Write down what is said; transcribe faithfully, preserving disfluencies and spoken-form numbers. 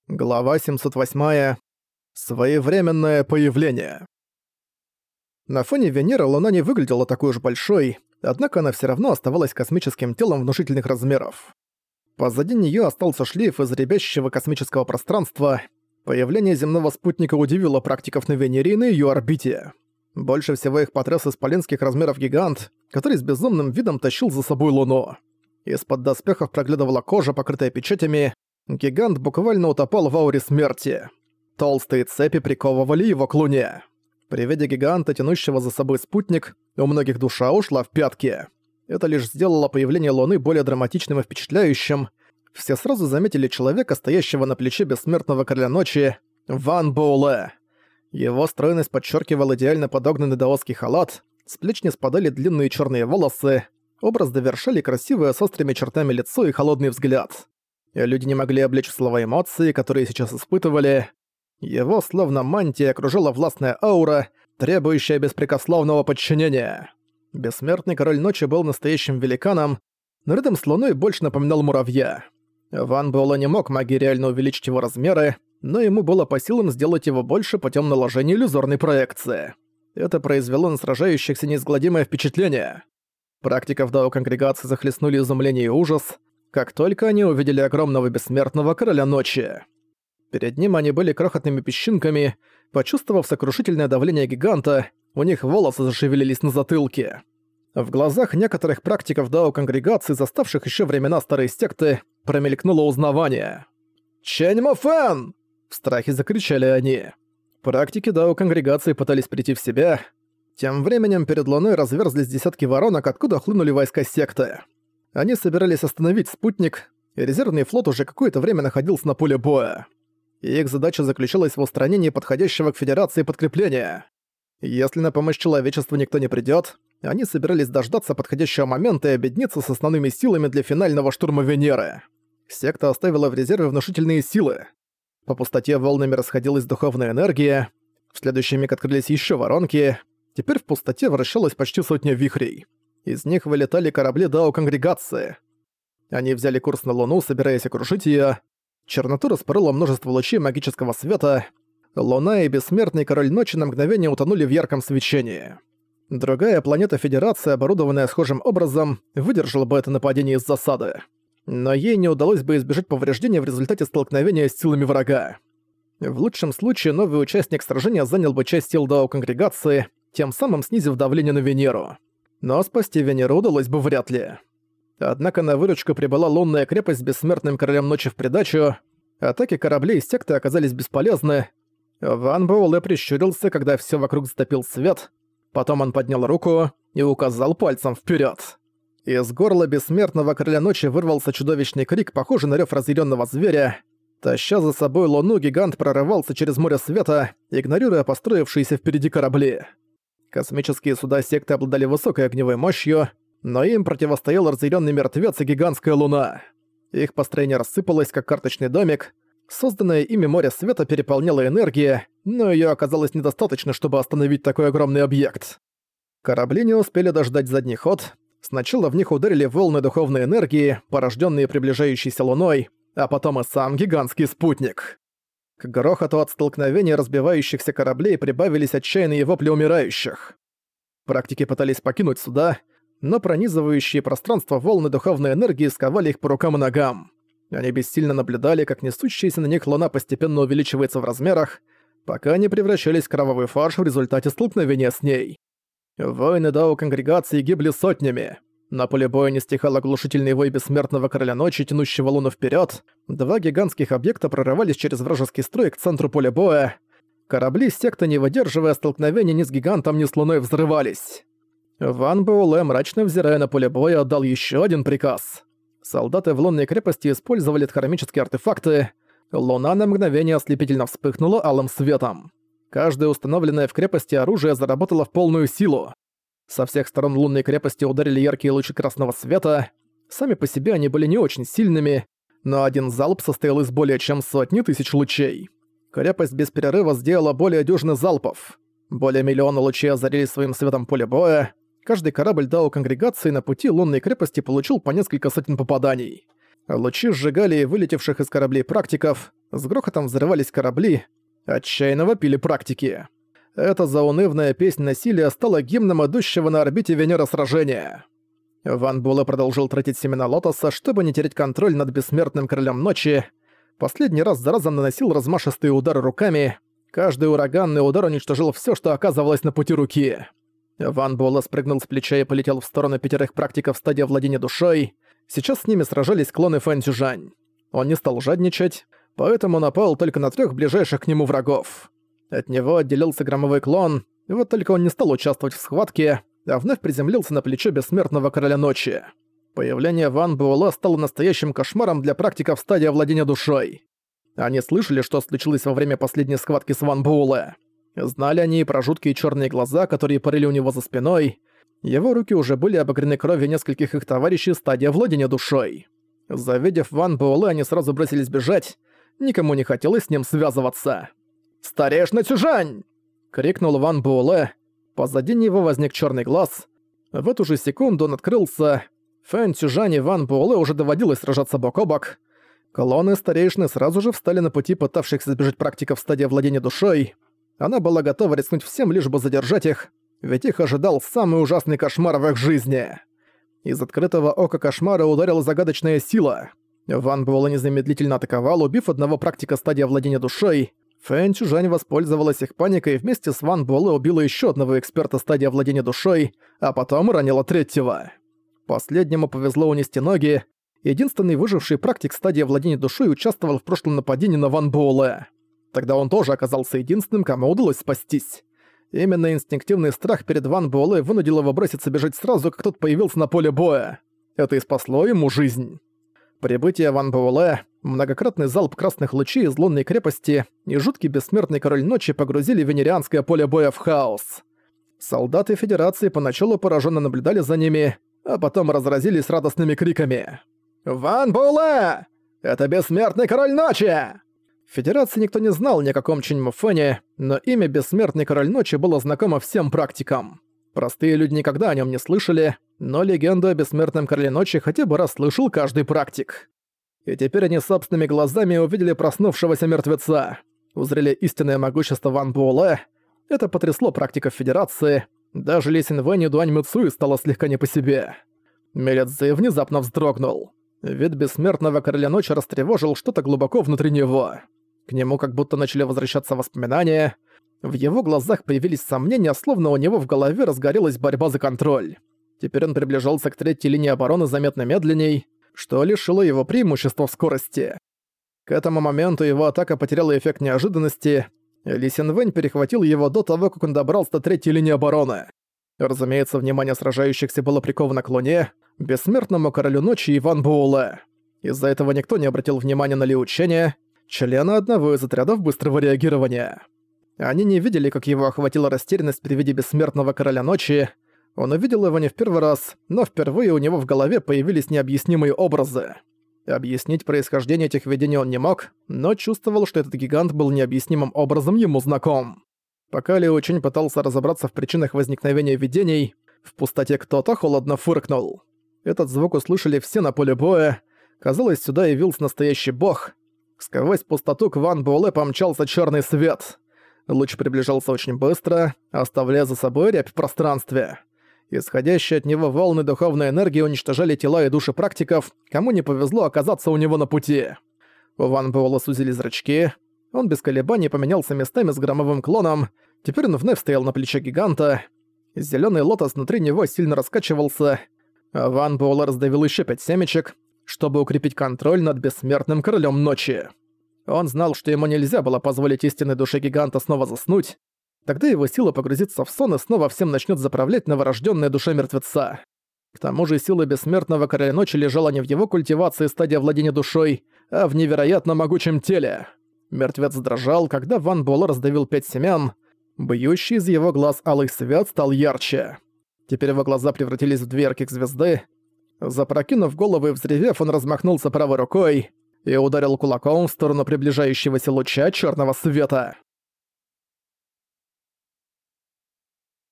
Глава семьсот восемь. Своевременное появление. На фоне Венеры Луна не выглядела такой уж большой, однако она всё равно оставалась космическим телом внушительных размеров. Позади неё остался шлейф из рябящего космического пространства. Появление земного спутника удивило практиков на Венере и на её орбите. Больше всего их потряс исполинских размеров гигант, который с безумным видом тащил за собой Луну. Из-под доспехов проглядывала кожа, покрытая печатями. Гигант буквально утопал в ауре смерти. Толстые цепи приковывали его к Луне. При виде гиганта, тянущего за собой спутник, у многих душа ушла в пятки. Это лишь сделало появление Луны более драматичным и впечатляющим. Все сразу заметили человека, стоящего на плече бессмертного короля ночи, Ван Буэлэ. Его стройность подчеркивал идеально подогнанный даосский халат, с плеч не спадали длинные черные волосы, образ довершали красивое с острыми чертами лицо и холодный взгляд. Люди не могли облечь в слова эмоции, которые сейчас испытывали. Его, словно мантия, окружала властная аура, требующая беспрекословного подчинения. Бессмертный король ночи был настоящим великаном, но рядом с Луной больше напоминал муравья. Ван Буэлэ не мог магией реально увеличить его размеры, но ему было по силам сделать его больше путем наложения иллюзорной проекции. Это произвело на сражающихся неизгладимое впечатление. Практиков дао-конгрегации захлестнули изумление и ужас, как только они увидели огромного бессмертного короля ночи. Перед ним они были крохотными песчинками. Почувствовав сокрушительное давление гиганта, у них волосы зашевелились на затылке. В глазах некоторых практиков дао-конгрегации, заставших еще времена старой секты, промелькнуло узнавание. «Чэнь Мофэн!» — в страхе закричали они. Практики дао-конгрегации пытались прийти в себя. Тем временем перед Луной разверзлись десятки воронок, откуда хлынули войска секты. Они собирались остановить спутник, и резервный флот уже какое-то время находился на поле боя. И их задача заключалась в устранении подходящего к Федерации подкрепления. Если на помощь человечеству никто не придёт, они собирались дождаться подходящего момента и объединиться с основными силами для финального штурма Венеры. Секта оставила в резерве внушительные силы. По пустоте волнами расходилась духовная энергия, в следующий миг открылись ещё воронки, теперь в пустоте вращалась почти сотня вихрей. Из них вылетали корабли Дао-конгрегации. Они взяли курс на Луну, собираясь окружить её. Черноту распорола множество лучей магического света. Луна и бессмертный король ночи на мгновение утонули в ярком свечении. Другая планета Федерации, оборудованная схожим образом, выдержала бы это нападение из засады. Но ей не удалось бы избежать повреждения в результате столкновения с силами врага. В лучшем случае новый участник сражения занял бы часть сил Дао-конгрегации, тем самым снизив давление на Венеру. Но спасти Венеру удалось бы вряд ли. Однако на выручку прибыла лунная крепость с бессмертным королем ночи в придачу. Атаки кораблей из секты оказались бесполезны. Ван Буэлэ прищурился, когда всё вокруг затопил свет. Потом он поднял руку и указал пальцем вперёд. Из горла бессмертного короля ночи вырвался чудовищный крик, похожий на рёв разъярённого зверя. Таща за собой Луну, гигант прорывался через море света, игнорируя построившиеся впереди корабли. Космические суда секты обладали высокой огневой мощью, но им противостоял разъярённый мертвец и гигантская луна. Их построение рассыпалось, как карточный домик. Созданное ими море света переполняло энергия, но её оказалось недостаточно, чтобы остановить такой огромный объект. Корабли не успели дождать задний ход. Сначала в них ударили волны духовной энергии, порождённые приближающейся луной, а потом и сам гигантский спутник. К грохоту от столкновения разбивающихся кораблей прибавились отчаянные вопли умирающих. Практики пытались покинуть суда, но пронизывающие пространство волны духовной энергии сковали их по рукам и ногам. Они бессильно наблюдали, как несущаяся на них луна постепенно увеличивается в размерах, пока не превращались в кровавый фарш в результате столкновения с ней. Воины Дао-конгрегации гибли сотнями. На поле боя не стихал оглушительный вой бессмертного короля ночи, тянущего луну вперед. Два гигантских объекта прорывались через вражеский строй к центру поля боя. Корабли секты, не выдерживая столкновения ни с гигантом, ни с луной, взрывались. Ван Буэлэ, мрачно взирая на поле боя, отдал еще один приказ. Солдаты в лунной крепости использовали хромические артефакты. Луна на мгновение ослепительно вспыхнула алым светом. Каждое установленное в крепости оружие заработало в полную силу. Со всех сторон лунной крепости ударили яркие лучи красного света. Сами по себе они были не очень сильными, но один залп состоял из более чем сотни тысяч лучей. Крепость без перерыва сделала более дюжины залпов. Более миллиона лучей озарили своим светом поле боя. Каждый корабль Дао-конгрегации на пути лунной крепости получил по несколько сотен попаданий. Лучи сжигали и вылетевших из кораблей практиков, С грохотом взрывались корабли, отчаянно вопили практики. Эта заунывная песнь насилия стала гимном идущего на орбите Венеры сражения. Ван Буэлэ продолжил тратить семена лотоса, чтобы не терять контроль над бессмертным королем ночи. Последний раз за разом наносил размашистые удары руками. Каждый ураганный удар уничтожил все, что оказывалось на пути руки. Ван Буэлэ спрыгнул с плеча и полетел в сторону пятерых практиков в стадии владения душой. Сейчас с ними сражались клоны Фэн Цзюжань. Он не стал жадничать, поэтому напал только на трех ближайших к нему врагов. От него отделился громовой клон, вот только он не стал участвовать в схватке, а вновь приземлился на плечо бессмертного короля ночи. Появление Ван Буэлэ стало настоящим кошмаром для практиков в стадии владения душой. Они слышали, что случилось во время последней схватки с Ван Буэлэ. Знали они и про жуткие черные глаза, которые парили у него за спиной. Его руки уже были обогрены кровью нескольких их товарищей в стадии владения душой. Завидев Ван Буэлэ, они сразу бросились бежать. Никому не хотелось с ним связываться. «Старейшина Цзюжань!» — крикнул Ван Буэлэ. Позади него возник черный глаз. В эту же секунду он открылся. Фэн Цзюжань и Ван Буэлэ уже доводилось сражаться бок о бок. Колонны старейшины сразу же встали на пути пытавшихся сбежать практиков в стадии владения душой. Она была готова рискнуть всем, лишь бы задержать их, ведь их ожидал самый ужасный кошмар в их жизни. Из открытого ока кошмара ударила загадочная сила. Ван Буэлэ незамедлительно атаковал, убив одного практика стадии владения душой. Фэн Цзюжань воспользовалась их паникой и вместе с Ван Буэлэ убила еще одного эксперта стадии владения душой, а потом ранила третьего. Последнему повезло унести ноги. Единственный выживший практик стадии владения душой участвовал в прошлом нападении на Ван Буэлэ. Тогда он тоже оказался единственным, кому удалось спастись. Именно инстинктивный страх перед Ван Буэлэ вынудил его броситься бежать сразу, как тот появился на поле боя. Это и спасло ему жизнь. Прибытие Ван Буэлэ, многократный залп красных лучей из лунной крепости и жуткий бессмертный король ночи погрузили венерианское поле боя в хаос. Солдаты Федерации поначалу пораженно наблюдали за ними, а потом разразились радостными криками. «Ван Буэлэ! Это бессмертный король ночи!» В Федерации никто не знал ни о каком Чинь Муфэне, но имя бессмертный король ночи было знакомо всем практикам. Простые люди никогда о нем не слышали, но легенду о бессмертном короле ночи хотя бы раз слышал каждый практик. И теперь они собственными глазами увидели проснувшегося мертвеца. Узрели истинное могущество Ван Буэлэ. Это потрясло практиков Федерации. Даже Ли Синьвэнь и Дуань Мыцуи стало слегка не по себе. Мелец Цзы внезапно вздрогнул. Вид бессмертного короля ночи растревожил что-то глубоко внутри него. К нему как будто начали возвращаться воспоминания. В его глазах появились сомнения, словно у него в голове разгорелась борьба за контроль. Теперь он приближался к третьей линии обороны заметно медленней, что лишило его преимущества в скорости. К этому моменту его атака потеряла эффект неожиданности. Ли Синьвэнь перехватил его до того, как он добрался до третьей линии обороны. Разумеется, внимание сражающихся было приковано к Луне, бессмертному королю ночи и Ван Буэлэ. Из-за этого никто не обратил внимания на Лиу Чэня, члена одного из отрядов быстрого реагирования. Они не видели, как его охватила растерянность при виде бессмертного короля ночи. Он увидел его не в первый раз, но впервые у него в голове появились необъяснимые образы. Объяснить происхождение этих видений он не мог, но чувствовал, что этот гигант был необъяснимым образом ему знаком. Пока Лиу Чэнь пытался разобраться в причинах возникновения видений, в пустоте кто-то холодно фыркнул. Этот звук услышали все на поле боя. Казалось, сюда явился настоящий бог. Сквозь пустоту к Ван Буэлэ помчался черный свет. Луч приближался очень быстро, оставляя за собой рябь в пространстве. Исходящие от него волны духовной энергии уничтожали тела и души практиков, кому не повезло оказаться у него на пути. У Ван Буэлэ сузили зрачки. Он без колебаний поменялся местами с громовым клоном. Теперь он вновь стоял на плече гиганта. Зелёный лотос внутри него сильно раскачивался. А Ван Буэлэ раздавил ещё пять семечек, чтобы укрепить контроль над бессмертным королем ночи. Он знал, что ему нельзя было позволить истинной душе гиганта снова заснуть. Тогда его сила погрузится в сон и снова всем начнет заправлять новорожденная душа мертвеца. К тому же сила бессмертного короля ночи лежала не в его культивации стадии владения душой, а в невероятно могучем теле. Мертвец дрожал, когда Ван Буэлэ раздавил пять семян. Бьющий из его глаз алый свет стал ярче. Теперь его глаза превратились в две ярких звезды. Запрокинув голову и взревев, он размахнулся правой рукой и ударил кулаком в сторону приближающегося луча черного света.